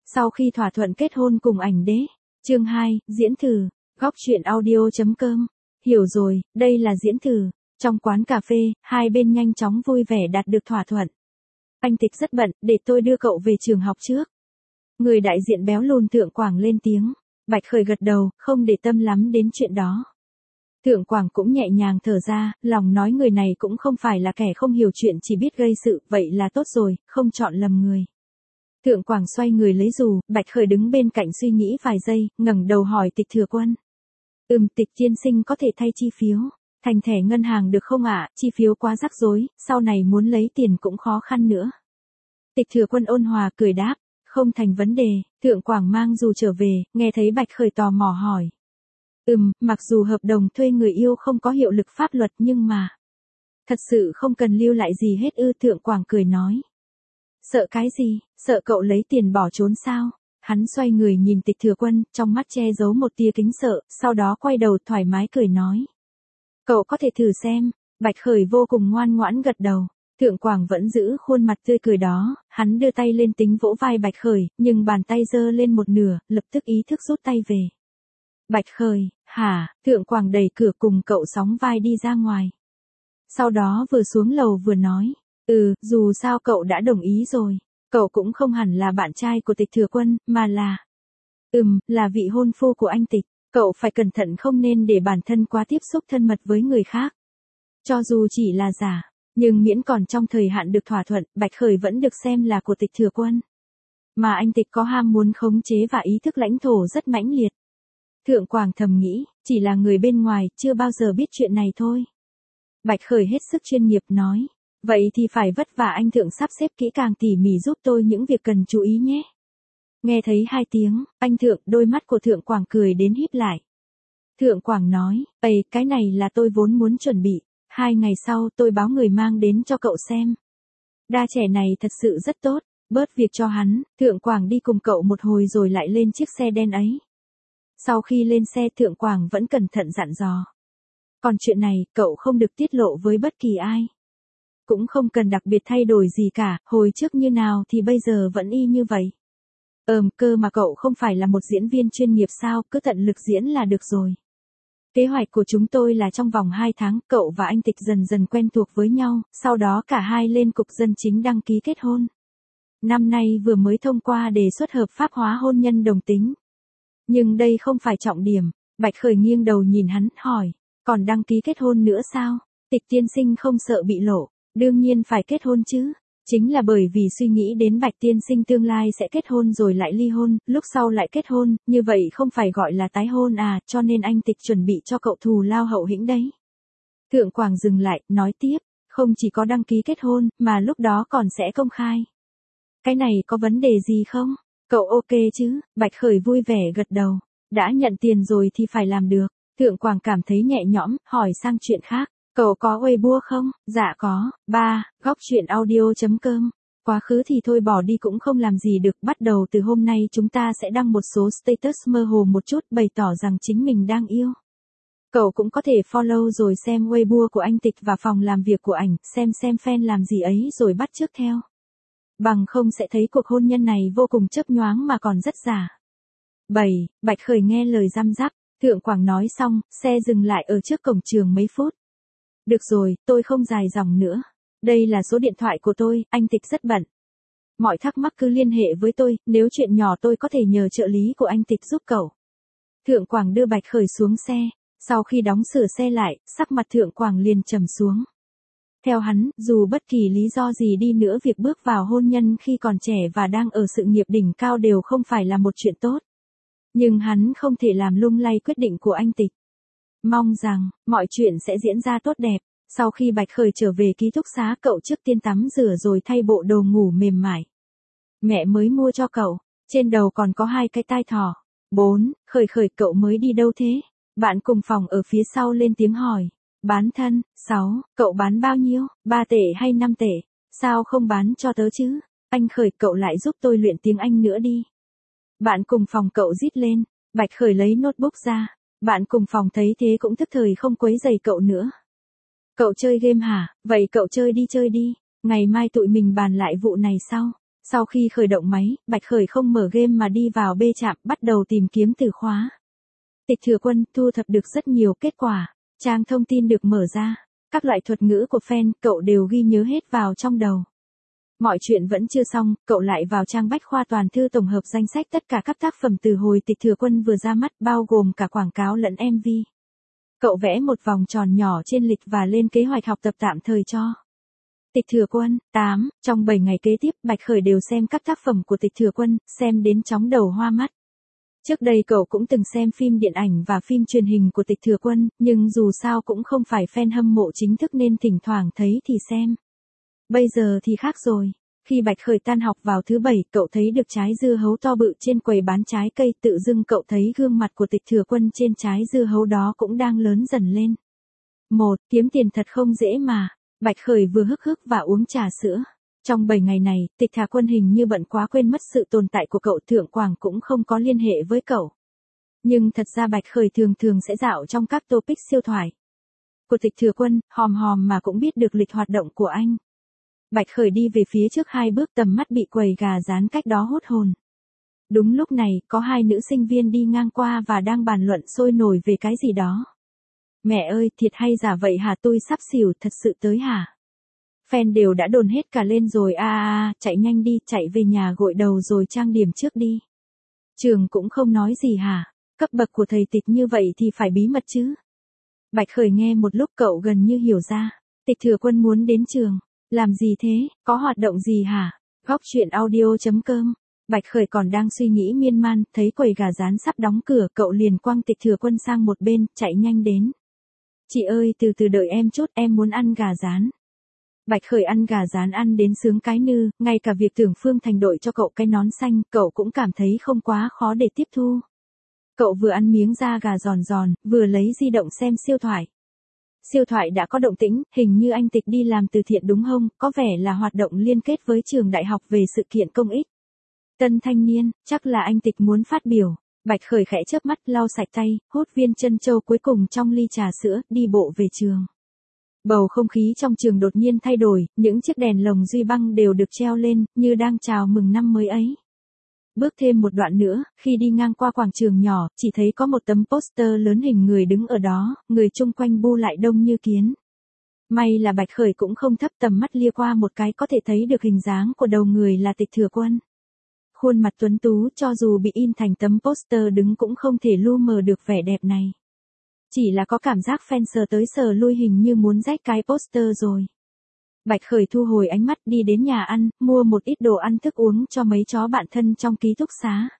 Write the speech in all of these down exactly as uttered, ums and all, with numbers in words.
Sau khi thỏa thuận kết hôn cùng ảnh đế. Chương hai, diễn thử. Góc truyện audio chấm com. Hiểu rồi, đây là diễn thử. Trong quán cà phê, hai bên nhanh chóng vui vẻ đạt được thỏa thuận. Anh Tịch rất bận, để tôi đưa cậu về trường học trước. Người đại diện béo lùn Thượng Quảng lên tiếng. Bạch Khởi gật đầu, không để tâm lắm đến chuyện đó. Thượng Quảng cũng nhẹ nhàng thở ra, lòng nói người này cũng không phải là kẻ không hiểu chuyện, chỉ biết gây sự, vậy là tốt rồi, không chọn lầm người. Thượng Quảng xoay người lấy dù, Bạch Khởi đứng bên cạnh suy nghĩ vài giây, ngẩng đầu hỏi Tịch Thừa Quân. Ừm, Tịch tiên sinh có thể thay chi phiếu, thành thẻ ngân hàng được không ạ? Chi phiếu quá rắc rối, sau này muốn lấy tiền cũng khó khăn nữa. Tịch Thừa Quân ôn hòa cười đáp, không thành vấn đề. Thượng Quảng mang dù trở về, nghe thấy Bạch Khởi tò mò hỏi. Ừm, mặc dù hợp đồng thuê người yêu không có hiệu lực pháp luật nhưng mà... Thật sự không cần lưu lại gì hết ư? Thượng Quảng cười nói. Sợ cái gì, sợ cậu lấy tiền bỏ trốn sao? Hắn xoay người nhìn Tịch Thừa Quân, trong mắt che giấu một tia kính sợ, sau đó quay đầu thoải mái cười nói. Cậu có thể thử xem. Bạch Khởi vô cùng ngoan ngoãn gật đầu. Thượng Quảng vẫn giữ khuôn mặt tươi cười đó, hắn đưa tay lên tính vỗ vai Bạch Khởi, nhưng bàn tay giơ lên một nửa, lập tức ý thức rút tay về. Bạch Khởi, hả? Thượng Quảng đẩy cửa cùng cậu sóng vai đi ra ngoài. Sau đó vừa xuống lầu vừa nói, ừ, dù sao cậu đã đồng ý rồi, cậu cũng không hẳn là bạn trai của Tịch Thừa Quân, mà là... Ừm, là vị hôn phu của anh Tịch, cậu phải cẩn thận không nên để bản thân quá tiếp xúc thân mật với người khác. Cho dù chỉ là giả, nhưng miễn còn trong thời hạn được thỏa thuận, Bạch Khởi vẫn được xem là của Tịch Thừa Quân. Mà anh Tịch có ham muốn khống chế và ý thức lãnh thổ rất mãnh liệt. Thượng Quảng thầm nghĩ, chỉ là người bên ngoài, chưa bao giờ biết chuyện này thôi. Bạch Khởi hết sức chuyên nghiệp nói, vậy thì phải vất vả anh Thượng sắp xếp kỹ càng tỉ mỉ giúp tôi những việc cần chú ý nhé. Nghe thấy hai tiếng, anh Thượng, đôi mắt của Thượng Quảng cười đến híp lại. Thượng Quảng nói, ây, cái này là tôi vốn muốn chuẩn bị, hai ngày sau tôi báo người mang đến cho cậu xem. Đa trẻ này thật sự rất tốt, bớt việc cho hắn. Thượng Quảng đi cùng cậu một hồi rồi lại lên chiếc xe đen ấy. Sau khi lên xe, Thượng Quảng vẫn cẩn thận dặn dò. Còn chuyện này, cậu không được tiết lộ với bất kỳ ai. Cũng không cần đặc biệt thay đổi gì cả, hồi trước như nào thì bây giờ vẫn y như vậy. Ờm, cơ mà cậu không phải là một diễn viên chuyên nghiệp sao, cứ tận lực diễn là được rồi. Kế hoạch của chúng tôi là trong vòng hai tháng, cậu và anh Tịch dần dần quen thuộc với nhau, sau đó cả hai lên cục dân chính đăng ký kết hôn. Năm nay vừa mới thông qua đề xuất hợp pháp hóa hôn nhân đồng tính. Nhưng đây không phải trọng điểm. Bạch Khởi nghiêng đầu nhìn hắn, hỏi, còn đăng ký kết hôn nữa sao? Tịch tiên sinh không sợ bị lộ, đương nhiên phải kết hôn chứ. Chính là bởi vì suy nghĩ đến Bạch tiên sinh tương lai sẽ kết hôn rồi lại ly hôn, lúc sau lại kết hôn, như vậy không phải gọi là tái hôn à, cho nên anh Tịch chuẩn bị cho cậu thù lao hậu hĩnh đấy. Thượng Quảng dừng lại, nói tiếp, không chỉ có đăng ký kết hôn, mà lúc đó còn sẽ công khai. Cái này có vấn đề gì không? Cậu ok chứ? Bạch Khởi vui vẻ gật đầu. Đã nhận tiền rồi thì phải làm được. Thượng Quảng cảm thấy nhẹ nhõm, hỏi sang chuyện khác. Cậu có Weibo không? Dạ có. Ba, góc truyện audio chấm com. Quá khứ thì thôi bỏ đi cũng không làm gì được. Bắt đầu từ hôm nay chúng ta sẽ đăng một số status mơ hồ một chút, bày tỏ rằng chính mình đang yêu. Cậu cũng có thể follow rồi xem Weibo của anh Tịch và phòng làm việc của ảnh, xem xem fan làm gì ấy rồi bắt chước theo. Bằng không sẽ thấy cuộc hôn nhân này vô cùng chớp nhoáng mà còn rất giả. bảy. Bạch Khởi nghe lời răm rắp. Thượng Quảng nói xong, xe dừng lại ở trước cổng trường mấy phút. Được rồi, tôi không dài dòng nữa. Đây là số điện thoại của tôi, anh Tịch rất bận. Mọi thắc mắc cứ liên hệ với tôi, nếu chuyện nhỏ tôi có thể nhờ trợ lý của anh Tịch giúp cậu. Thượng Quảng đưa Bạch Khởi xuống xe. Sau khi đóng sửa xe lại, sắc mặt Thượng Quảng liền trầm xuống. Theo hắn, dù bất kỳ lý do gì đi nữa, việc bước vào hôn nhân khi còn trẻ và đang ở sự nghiệp đỉnh cao đều không phải là một chuyện tốt. Nhưng hắn không thể làm lung lay quyết định của anh Tịch. Mong rằng, mọi chuyện sẽ diễn ra tốt đẹp. Sau khi Bạch Khởi trở về ký túc xá, cậu trước tiên tắm rửa rồi thay bộ đồ ngủ mềm mại. Mẹ mới mua cho cậu, trên đầu còn có hai cái tai thỏ. Bốn, Khởi Khởi, cậu mới đi đâu thế? Bạn cùng phòng ở phía sau lên tiếng hỏi. Bán thân. Sáu, cậu bán bao nhiêu? Ba tệ hay năm tệ? Sao không bán cho tớ chứ? Anh Khởi, cậu lại giúp tôi luyện tiếng Anh nữa đi. Bạn cùng phòng cậu rít lên. Bạch Khởi lấy notebook ra. Bạn cùng phòng thấy thế cũng tức thời không quấy rầy cậu nữa. Cậu chơi game hả? Vậy cậu chơi đi chơi đi. Ngày mai tụi mình bàn lại vụ này sau. Sau khi khởi động máy, Bạch Khởi không mở game mà đi vào bê trạm, bắt đầu tìm kiếm từ khóa. Tịch Thừa Quân thu thập được rất nhiều kết quả, trang thông tin được mở ra, các loại thuật ngữ của fan, cậu đều ghi nhớ hết vào trong đầu. Mọi chuyện vẫn chưa xong, cậu lại vào trang bách khoa toàn thư tổng hợp danh sách tất cả các tác phẩm từ hồi Tịch Thừa Quân vừa ra mắt, bao gồm cả quảng cáo lẫn em vê. Cậu vẽ một vòng tròn nhỏ trên lịch và lên kế hoạch học tập tạm thời cho Tịch Thừa Quân. tám. Trong bảy ngày kế tiếp, Bạch Khởi đều xem các tác phẩm của Tịch Thừa Quân, xem đến chóng đầu hoa mắt. Trước đây cậu cũng từng xem phim điện ảnh và phim truyền hình của Tịch Thừa Quân, nhưng dù sao cũng không phải fan hâm mộ chính thức nên thỉnh thoảng thấy thì xem. Bây giờ thì khác rồi. Khi Bạch Khởi tan học vào thứ bảy, cậu thấy được trái dưa hấu to bự trên quầy bán trái cây, tự dưng cậu thấy gương mặt của Tịch Thừa Quân trên trái dưa hấu đó cũng đang lớn dần lên. Một, kiếm tiền thật không dễ mà. Bạch Khởi vừa hức hức và uống trà sữa. Trong bảy ngày này, Tịch Thừa Quân hình như bận quá quên mất sự tồn tại của cậu, Thượng Quảng cũng không có liên hệ với cậu. Nhưng thật ra Bạch Khởi thường thường sẽ dạo trong các topic siêu thoại của Tịch Thừa Quân, hòm hòm mà cũng biết được lịch hoạt động của anh. Bạch Khởi đi về phía trước hai bước, tầm mắt bị quầy gà rán cách đó hút hồn. Đúng lúc này, có hai nữ sinh viên đi ngang qua và đang bàn luận sôi nổi về cái gì đó. Mẹ ơi, thiệt hay giả vậy hả, tôi sắp xỉu, thật sự tới hả? Fan đều đã đồn hết cả lên rồi, a a a, chạy nhanh đi, chạy về nhà gội đầu rồi trang điểm trước đi. Trường cũng không nói gì hả? Cấp bậc của thầy Tịch như vậy thì phải bí mật chứ. Bạch Khởi nghe một lúc cậu gần như hiểu ra. Tịch Thừa Quân muốn đến trường. Làm gì thế, có hoạt động gì hả? Góc chuyện audio chấm com. Bạch Khởi còn đang suy nghĩ miên man, thấy quầy gà rán sắp đóng cửa, cậu liền quăng Tịch Thừa Quân sang một bên, chạy nhanh đến. Chị ơi, từ từ đợi em chút, em muốn ăn gà rán. Bạch Khởi ăn gà rán ăn đến sướng cái nư, ngay cả việc Tưởng Phương Thành đội cho cậu cái nón xanh, cậu cũng cảm thấy không quá khó để tiếp thu. Cậu vừa ăn miếng da gà giòn giòn, vừa lấy di động xem siêu thoại. Siêu thoại đã có động tĩnh, hình như anh Tịch đi làm từ thiện đúng không, có vẻ là hoạt động liên kết với trường đại học về sự kiện công ích. Tân thanh niên, chắc là anh Tịch muốn phát biểu. Bạch Khởi khẽ chớp mắt, lau sạch tay, hút viên trân châu cuối cùng trong ly trà sữa, đi bộ về trường. Bầu không khí trong trường đột nhiên thay đổi, những chiếc đèn lồng duy băng đều được treo lên, như đang chào mừng năm mới ấy. Bước thêm một đoạn nữa, khi đi ngang qua quảng trường nhỏ, chỉ thấy có một tấm poster lớn hình người đứng ở đó, người chung quanh bu lại đông như kiến. May là Bạch Khởi cũng không thấp, tầm mắt lia qua một cái có thể thấy được hình dáng của đầu người là Tịch Thừa Quân. Khuôn mặt tuấn tú cho dù bị in thành tấm poster đứng cũng không thể lu mờ được vẻ đẹp này. Chỉ là có cảm giác fan sờ tới sờ lui hình như muốn rách cái poster rồi. Bạch Khởi thu hồi ánh mắt, đi đến nhà ăn, mua một ít đồ ăn thức uống cho mấy chó bạn thân trong ký túc xá.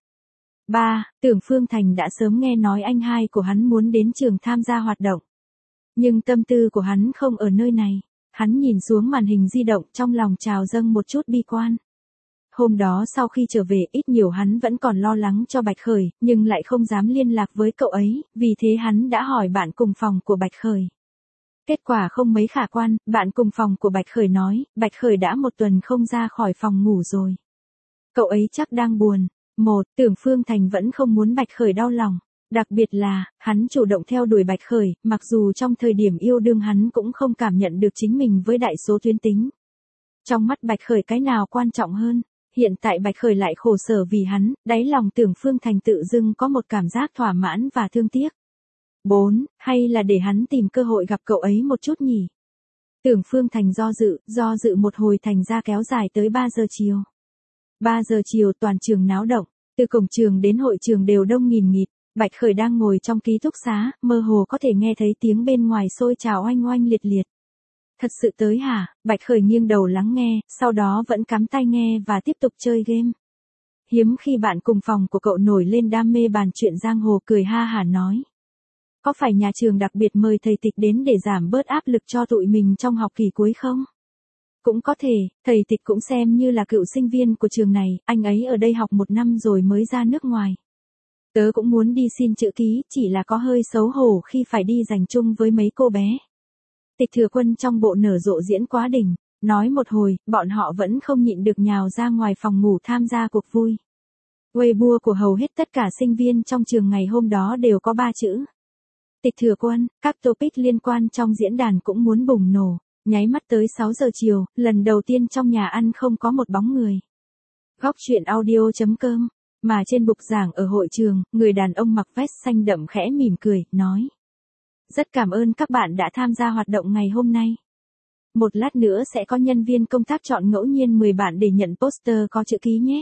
ba. Tưởng Phương Thành đã sớm nghe nói anh hai của hắn muốn đến trường tham gia hoạt động. Nhưng tâm tư của hắn không ở nơi này. Hắn nhìn xuống màn hình di động, trong lòng trào dâng một chút bi quan. Hôm đó sau khi trở về, ít nhiều hắn vẫn còn lo lắng cho Bạch Khởi, nhưng lại không dám liên lạc với cậu ấy, vì thế hắn đã hỏi bạn cùng phòng của Bạch Khởi. Kết quả không mấy khả quan, bạn cùng phòng của Bạch Khởi nói, Bạch Khởi đã một tuần không ra khỏi phòng ngủ rồi. Cậu ấy chắc đang buồn. Một, Tưởng Phương Thành vẫn không muốn Bạch Khởi đau lòng. Đặc biệt là, hắn chủ động theo đuổi Bạch Khởi, mặc dù trong thời điểm yêu đương hắn cũng không cảm nhận được chính mình với đại số tuyến tính. Trong mắt Bạch Khởi cái nào quan trọng hơn? Hiện tại Bạch Khởi lại khổ sở vì hắn, đáy lòng Tưởng Phương Thành tự dưng có một cảm giác thỏa mãn và thương tiếc. bốn. Hay là để hắn tìm cơ hội gặp cậu ấy một chút nhỉ? Tưởng Phương Thành do dự, do dự một hồi thành ra kéo dài tới ba giờ chiều. ba giờ chiều toàn trường náo động, từ cổng trường đến hội trường đều đông nghìn nghịt. Bạch Khởi đang ngồi trong ký túc xá, mơ hồ có thể nghe thấy tiếng bên ngoài xôi trào oanh oanh liệt liệt. Thật sự tới hả? Bạch Khởi nghiêng đầu lắng nghe, sau đó vẫn cắm tai nghe và tiếp tục chơi game. Hiếm khi bạn cùng phòng của cậu nổi lên đam mê bàn chuyện giang hồ, cười ha hả nói. Có phải nhà trường đặc biệt mời thầy Tịch đến để giảm bớt áp lực cho tụi mình trong học kỳ cuối không? Cũng có thể, thầy Tịch cũng xem như là cựu sinh viên của trường này, anh ấy ở đây học một năm rồi mới ra nước ngoài. Tớ cũng muốn đi xin chữ ký, chỉ là có hơi xấu hổ khi phải đi giành chung với mấy cô bé. Tịch Thừa Quân trong bộ nở rộ diễn quá đỉnh, nói một hồi, bọn họ vẫn không nhịn được nhào ra ngoài phòng ngủ tham gia cuộc vui. Weibo của hầu hết tất cả sinh viên trong trường ngày hôm đó đều có ba chữ. Tịch Thừa Quân, các topic liên quan trong diễn đàn cũng muốn bùng nổ, nháy mắt tới sáu giờ chiều, lần đầu tiên trong nhà ăn không có một bóng người. Góc chuyện audio.com. Mà trên bục giảng ở hội trường, người đàn ông mặc vest xanh đậm khẽ mỉm cười, nói. Rất cảm ơn các bạn đã tham gia hoạt động ngày hôm nay. Một lát nữa sẽ có nhân viên công tác chọn ngẫu nhiên mười bạn để nhận poster có chữ ký nhé.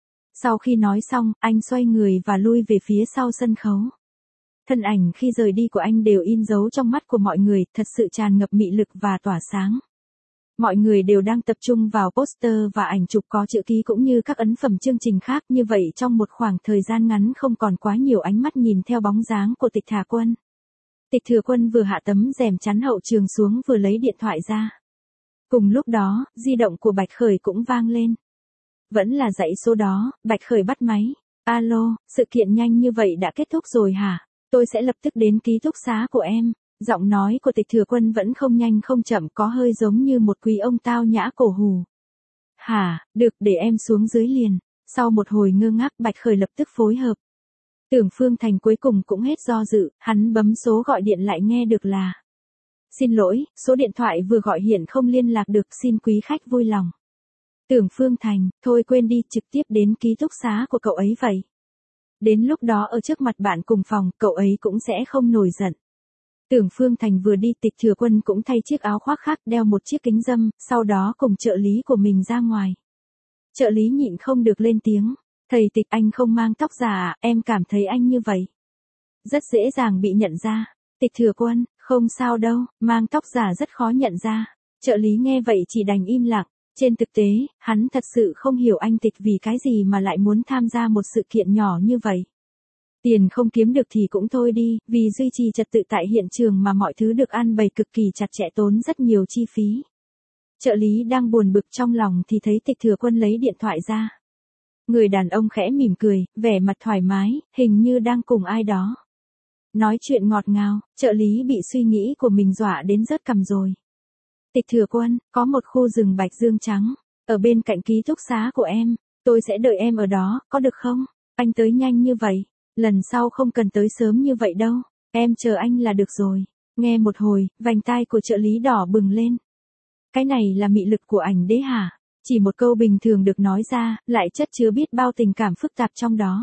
Sau khi nói xong, anh xoay người và lui về phía sau sân khấu. Thân ảnh khi rời đi của anh đều in dấu trong mắt của mọi người, thật sự tràn ngập mị lực và tỏa sáng. Mọi người đều đang tập trung vào poster và ảnh chụp có chữ ký cũng như các ấn phẩm chương trình khác, như vậy trong một khoảng thời gian ngắn không còn quá nhiều ánh mắt nhìn theo bóng dáng của Tịch Thả Quân. Tịch Thừa Quân vừa hạ tấm rèm chắn hậu trường xuống vừa lấy điện thoại ra. Cùng lúc đó, di động của Bạch Khởi cũng vang lên. Vẫn là dãy số đó, Bạch Khởi bắt máy. Alo, sự kiện nhanh như vậy đã kết thúc rồi hả? Tôi sẽ lập tức đến ký túc xá của em. Giọng nói của Tịch Thừa Quân vẫn không nhanh không chậm, có hơi giống như một quý ông tao nhã cổ hủ. Hả, được, để em xuống dưới liền. Sau một hồi ngơ ngác, Bạch Khởi lập tức phối hợp. Tưởng Phương Thành cuối cùng cũng hết do dự, hắn bấm số gọi điện lại nghe được là. Xin lỗi, số điện thoại vừa gọi hiện không liên lạc được, xin quý khách vui lòng. Tưởng Phương Thành, thôi quên đi, trực tiếp đến ký túc xá của cậu ấy vậy. Đến lúc đó ở trước mặt bạn cùng phòng, cậu ấy cũng sẽ không nổi giận. Tưởng Phương Thành vừa đi, Tịch Thừa Quân cũng thay chiếc áo khoác khác, đeo một chiếc kính râm, sau đó cùng trợ lý của mình ra ngoài. Trợ lý nhịn không được lên tiếng. Thầy Tịch, anh không mang tóc giả à? Em cảm thấy anh như vậy. Rất dễ dàng bị nhận ra. Tịch Thừa Quân, không sao đâu, mang tóc giả rất khó nhận ra. Trợ lý nghe vậy chỉ đành im lặng. Trên thực tế, hắn thật sự không hiểu anh Tịch vì cái gì mà lại muốn tham gia một sự kiện nhỏ như vậy. Tiền không kiếm được thì cũng thôi đi, vì duy trì trật tự tại hiện trường mà mọi thứ được an bày cực kỳ chặt chẽ, tốn rất nhiều chi phí. Trợ lý đang buồn bực trong lòng thì thấy Tịch Thừa Quân lấy điện thoại ra. Người đàn ông khẽ mỉm cười, vẻ mặt thoải mái, hình như đang cùng ai đó. Nói chuyện ngọt ngào, trợ lý bị suy nghĩ của mình dọa đến rớt cằm rồi. Tịch Thừa Quân, có một khu rừng bạch dương trắng, ở bên cạnh ký túc xá của em, tôi sẽ đợi em ở đó, có được không? Anh tới nhanh như vậy, lần sau không cần tới sớm như vậy đâu, em chờ anh là được rồi. Nghe một hồi, vành tai của trợ lý đỏ bừng lên. Cái này là mị lực của ảnh đế hả? Chỉ một câu bình thường được nói ra, lại chất chứa biết bao tình cảm phức tạp trong đó.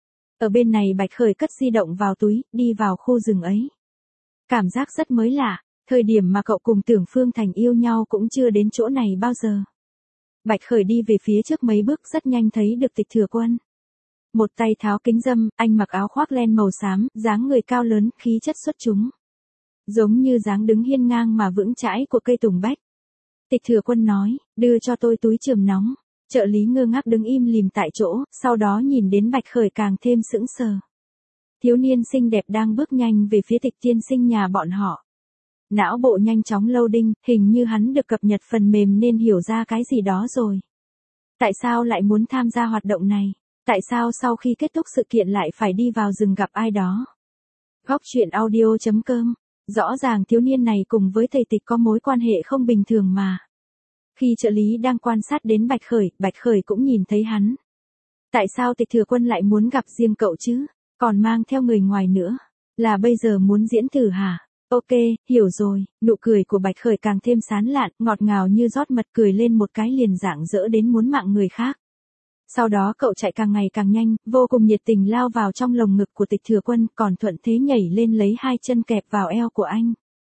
Ở bên này Bạch Khởi cất di động vào túi, đi vào khu rừng ấy. Cảm giác rất mới lạ, thời điểm mà cậu cùng Tưởng Phương Thành yêu nhau cũng chưa đến chỗ này bao giờ. Bạch Khởi đi về phía trước mấy bước, rất nhanh thấy được Tịch Thừa Quân. Một tay tháo kính râm, anh mặc áo khoác len màu xám, dáng người cao lớn, khí chất xuất chúng. Giống như dáng đứng hiên ngang mà vững chãi của cây tùng bách. Tịch Thừa Quân nói, đưa cho tôi túi chườm nóng. Trợ lý ngơ ngác đứng im lìm tại chỗ, sau đó nhìn đến Bạch Khởi càng thêm sững sờ. Thiếu niên xinh đẹp đang bước nhanh về phía Tịch tiên sinh nhà bọn họ. Não bộ nhanh chóng loading, hình như hắn được cập nhật phần mềm nên hiểu ra cái gì đó rồi. Tại sao lại muốn tham gia hoạt động này? Tại sao sau khi kết thúc sự kiện lại phải đi vào rừng gặp ai đó? Góc chuyện audio.com. Rõ ràng thiếu niên này cùng với thầy Tịch có mối quan hệ không bình thường mà. Khi trợ lý đang quan sát đến Bạch Khởi, Bạch Khởi cũng nhìn thấy hắn. Tại sao Tịch Thừa Quân lại muốn gặp riêng cậu chứ? Còn mang theo người ngoài nữa. Là bây giờ muốn diễn thử hả? Ok, hiểu rồi. Nụ cười của Bạch Khởi càng thêm sán lạn, ngọt ngào như rót mật, cười lên một cái liền rạng rỡ đến muốn mạng người khác. Sau đó cậu chạy càng ngày càng nhanh, vô cùng nhiệt tình lao vào trong lồng ngực của Tịch Thừa Quân, còn thuận thế nhảy lên lấy hai chân kẹp vào eo của anh.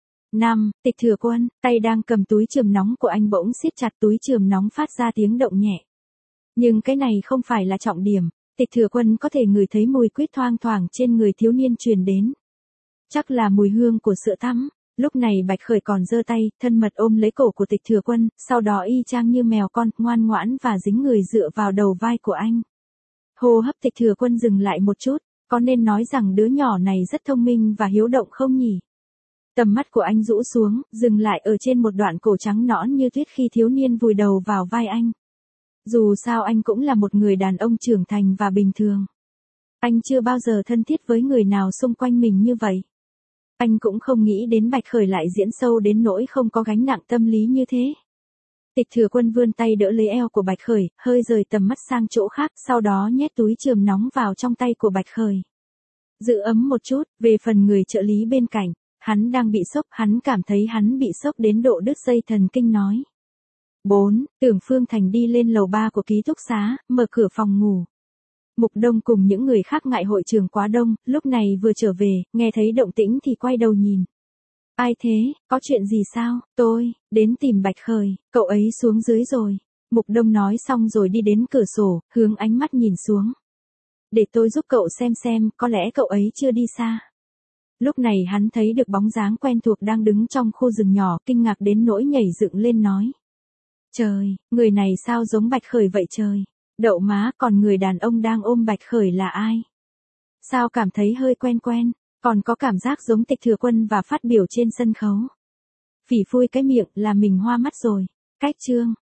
Năm, Tịch Thừa Quân, tay đang cầm túi chườm nóng của anh bỗng siết chặt, túi chườm nóng phát ra tiếng động nhẹ. Nhưng cái này không phải là trọng điểm, Tịch Thừa Quân có thể ngửi thấy mùi quýt thoang thoảng trên người thiếu niên truyền đến. Chắc là mùi hương của sữa tắm. Lúc này Bạch Khởi còn giơ tay, thân mật ôm lấy cổ của Tịch Thừa Quân, sau đó y chang như mèo con, ngoan ngoãn và dính người dựa vào đầu vai của anh. Hô hấp Tịch Thừa Quân dừng lại một chút, có nên nói rằng đứa nhỏ này rất thông minh và hiếu động không nhỉ? Tầm mắt của anh rũ xuống, dừng lại ở trên một đoạn cổ trắng nõn như tuyết khi thiếu niên vùi đầu vào vai anh. Dù sao anh cũng là một người đàn ông trưởng thành và bình thường. Anh chưa bao giờ thân thiết với người nào xung quanh mình như vậy. Anh cũng không nghĩ đến Bạch Khởi lại diễn sâu đến nỗi không có gánh nặng tâm lý như thế. Tịch Thừa Quân vươn tay đỡ lấy eo của Bạch Khởi, hơi rời tầm mắt sang chỗ khác, sau đó nhét túi chườm nóng vào trong tay của Bạch Khởi. Giữ ấm một chút, về phần người trợ lý bên cạnh, hắn đang bị sốc, hắn cảm thấy hắn bị sốc đến độ đứt dây thần kinh nói. bốn. Tưởng Phương Thành đi lên lầu ba của ký túc xá, mở cửa phòng ngủ. Mục Đông cùng những người khác ngại hội trường quá đông, lúc này vừa trở về, nghe thấy động tĩnh thì quay đầu nhìn. Ai thế, có chuyện gì sao? Tôi, đến tìm Bạch Khởi, cậu ấy xuống dưới rồi. Mục Đông nói xong rồi đi đến cửa sổ, hướng ánh mắt nhìn xuống. Để tôi giúp cậu xem xem, có lẽ cậu ấy chưa đi xa. Lúc này hắn thấy được bóng dáng quen thuộc đang đứng trong khu rừng nhỏ, kinh ngạc đến nỗi nhảy dựng lên nói. Trời, người này sao giống Bạch Khởi vậy trời? Đậu má, còn người đàn ông đang ôm Bạch Khởi là ai? Sao cảm thấy hơi quen quen, còn có cảm giác giống Tịch Thừa Quân và phát biểu trên sân khấu. Phỉ phui cái miệng là mình hoa mắt rồi. Cách chương